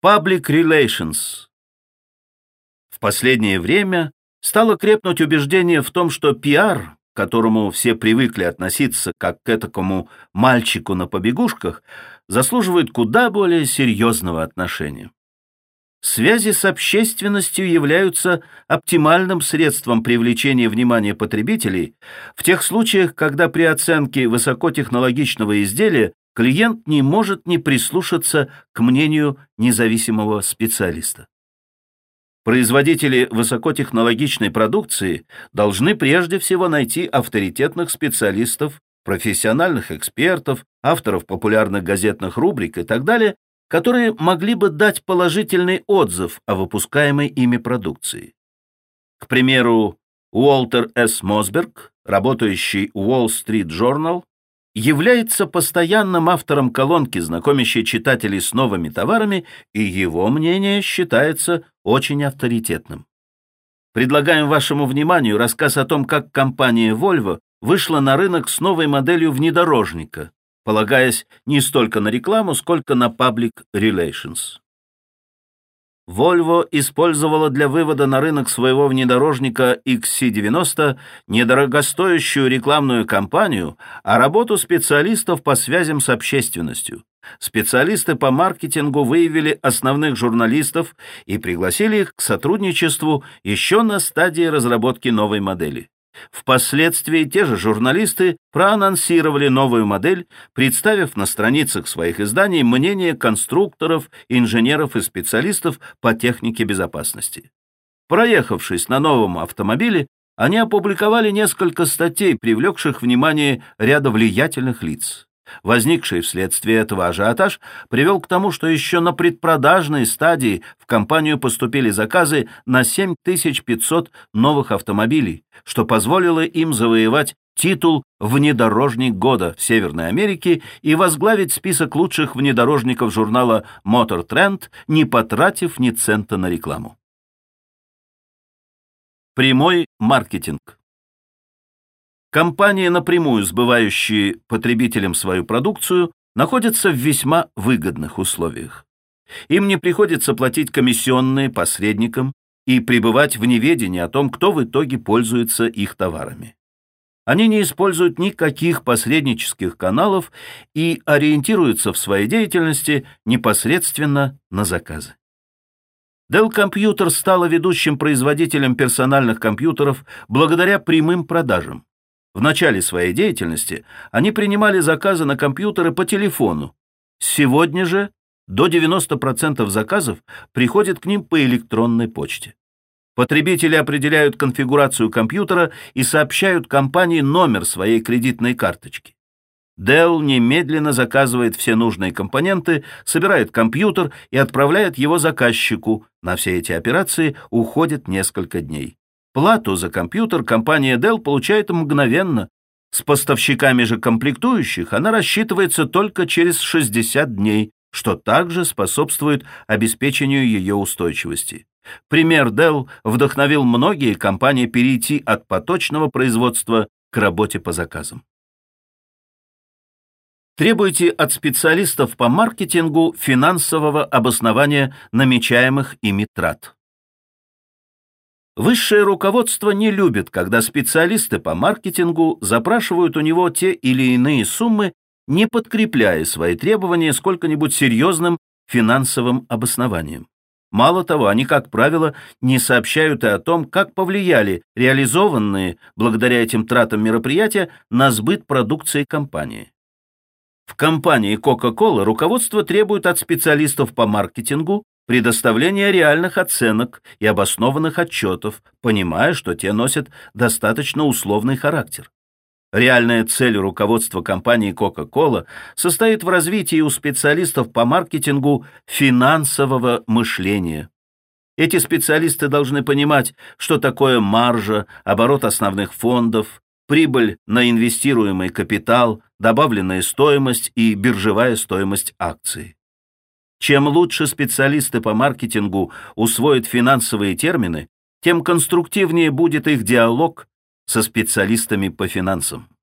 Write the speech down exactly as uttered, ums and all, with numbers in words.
Public Relations. В последнее время стало крепнуть убеждение в том, что пиар, к которому все привыкли относиться как к этакому мальчику на побегушках, заслуживает куда более серьезного отношения. Связи с общественностью являются оптимальным средством привлечения внимания потребителей в тех случаях, когда при оценке высокотехнологичного изделия клиент не может не прислушаться к мнению независимого специалиста. Производители высокотехнологичной продукции должны прежде всего найти авторитетных специалистов, профессиональных экспертов, авторов популярных газетных рубрик и так далее, которые могли бы дать положительный отзыв о выпускаемой ими продукции. К примеру, Уолтер С. Мосберг, работающий в Wall Street Journal, является постоянным автором колонки, знакомящей читателей с новыми товарами, и его мнение считается очень авторитетным. Предлагаем вашему вниманию рассказ о том, как компания Volvo вышла на рынок с новой моделью внедорожника, полагаясь не столько на рекламу, сколько на public relations. Volvo использовала для вывода на рынок своего внедорожника икс си девяносто недорогостоящую рекламную кампанию, а работу специалистов по связям с общественностью. Специалисты по маркетингу выявили основных журналистов и пригласили их к сотрудничеству еще на стадии разработки новой модели. Впоследствии те же журналисты проанонсировали новую модель, представив на страницах своих изданий мнение конструкторов, инженеров и специалистов по технике безопасности. Проехавшись на новом автомобиле, они опубликовали несколько статей, привлекших внимание ряда влиятельных лиц. Возникший вследствие этого ажиотаж привел к тому, что еще на предпродажной стадии в компанию поступили заказы на семь тысяч пятьсот новых автомобилей, что позволило им завоевать титул «Внедорожник года» в Северной Америке и возглавить список лучших внедорожников журнала Motor Trend, не потратив ни цента на рекламу. Прямой маркетинг. Компании, напрямую сбывающие потребителям свою продукцию, находятся в весьма выгодных условиях. Им не приходится платить комиссионные посредникам и пребывать в неведении о том, кто в итоге пользуется их товарами. Они не используют никаких посреднических каналов и ориентируются в своей деятельности непосредственно на заказы. Dell Computer стала ведущим производителем персональных компьютеров благодаря прямым продажам. В начале своей деятельности они принимали заказы на компьютеры по телефону. Сегодня же до девяноста процентов заказов приходит к ним по электронной почте. Потребители определяют конфигурацию компьютера и сообщают компании номер своей кредитной карточки. Dell немедленно заказывает все нужные компоненты, собирает компьютер и отправляет его заказчику. На все эти операции уходит несколько дней. Плату за компьютер компания Dell получает мгновенно. С поставщиками же комплектующих она рассчитывается только через шестьдесят дней, что также способствует обеспечению ее устойчивости. Пример Dell вдохновил многие компании перейти от поточного производства к работе по заказам. Требуйте от специалистов по маркетингу финансового обоснования намечаемых ими трат. Высшее руководство не любит, когда специалисты по маркетингу запрашивают у него те или иные суммы, не подкрепляя свои требования сколько-нибудь серьезным финансовым обоснованием. Мало того, они, как правило, не сообщают и о том, как повлияли реализованные благодаря этим тратам мероприятия на сбыт продукции компании. В компании Coca-Cola руководство требует от специалистов по маркетингу предоставления реальных оценок и обоснованных отчетов, понимая, что те носят достаточно условный характер. Реальная цель руководства компании Coca-Cola состоит в развитии у специалистов по маркетингу финансового мышления. Эти специалисты должны понимать, что такое маржа, оборот основных фондов, прибыль на инвестируемый капитал, добавленная стоимость и биржевая стоимость акций. Чем лучше специалисты по маркетингу усвоят финансовые термины, тем конструктивнее будет их диалог со специалистами по финансам.